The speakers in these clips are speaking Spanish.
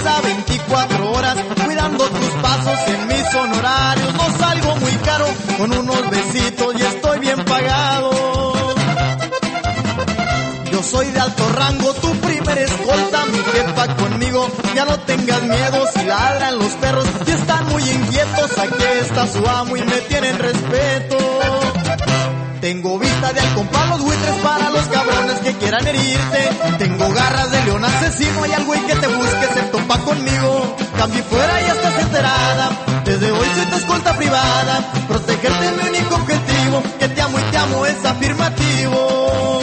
guarda 24 horas, cuidando tus pasos en mis honorarios. No salgo muy caro, con unos besitos y estoy bien pagado. Yo soy de alto rango, tu primer escolta, mi jefa conmigo. Ya no tengas miedo si ladran los perros y están muy inquietos. Aquí está su amo y me tienen respeto. Tengo vista de halcón para los buitres, para los cabrones que quieran herirte. Tengo garras de león asesino, hay al güey que te busque, se topa conmigo. Cambio fuera y estás enterada, desde hoy soy tu escolta privada. Protegerte es mi único objetivo, que te amo y te amo es afirmativo.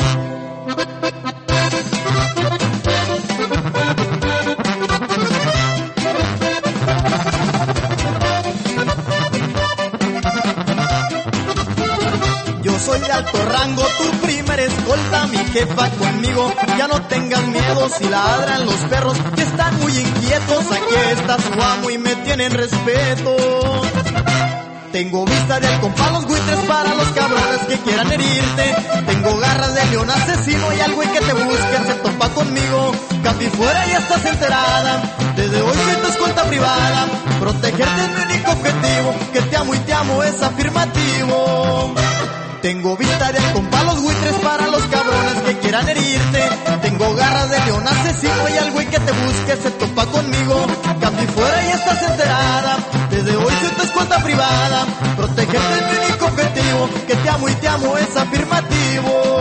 Yo soy de alto rango, tu primer escolta, mi jefa conmigo. Ya no tengas miedo si ladran los perros que están muy inquietos. Aquí está su amo y me tienen respeto. Tengo vista de halcón para los buitres, para los cabrones que quieran herirte. Tengo garras de león asesino y al güey que te busque se topa conmigo. Casi fuera ya estás enterada, desde hoy soy tu escolta privada. Protegerte es mi único objetivo, que te amo y te amo es afirmativo. Tengo vista de halcón para los buitres, para los cabrones que quieran herirte. Tengo garras de león asesino y al güey que te busque se topa conmigo. Cambio fuera y estás enterada, desde hoy soy tu escolta privada. Protegerte es mi único objetivo, que te amo y te amo es afirmativo.